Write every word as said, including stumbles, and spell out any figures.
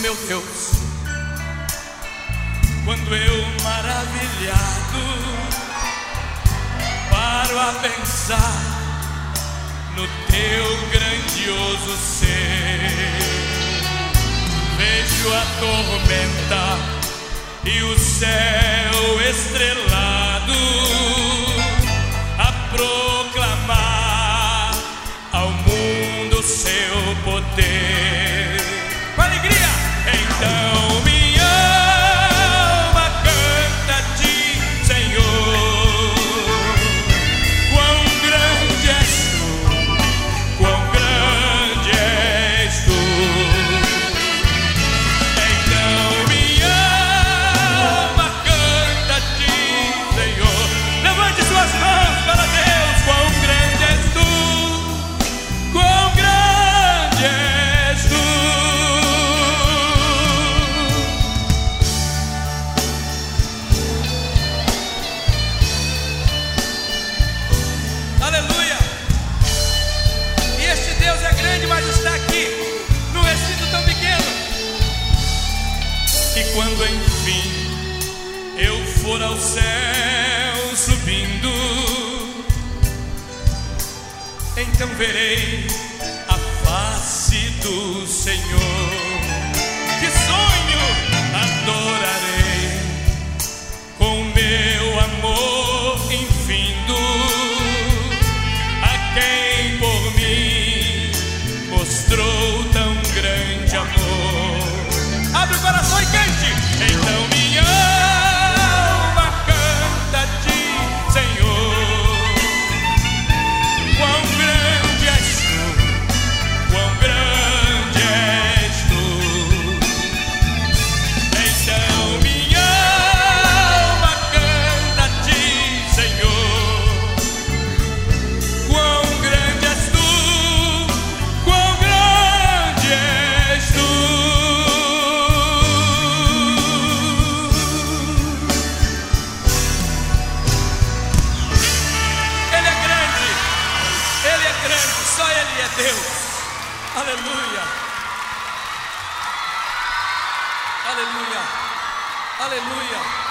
meu Deus, quando eu maravilhado paro a pensar no teu grandioso ser, vejo a tormenta e o céu estrelado a proclamar ao mundo seu poder. Com alegria, então minha alma canta a ti, Senhor. Quão grande és tu, quão grande és tu. Então minha alma canta a ti, Senhor. Levante suas mãos para Deus. Quão grande és tu, quão grande és tu. Aleluia! E este Deus é grande, mas está aqui, num recinto tão pequeno. E quando enfim eu for ao céu subindo, então verei a face do Senhor. Que sonho! Adorarei com meu amor infindo a quem por mim mostrou tão grande amor. Abre o coração e cante. Então minha alma canta a ti, Senhor. Quão grande és tu, quão grande és tu. Então minha alma canta a ti, Senhor. Quão grande és tu, quão grande és tu. Ele é grande, Ele é grande, só Ele é Deus. Aleluia, aleluia, aleluia.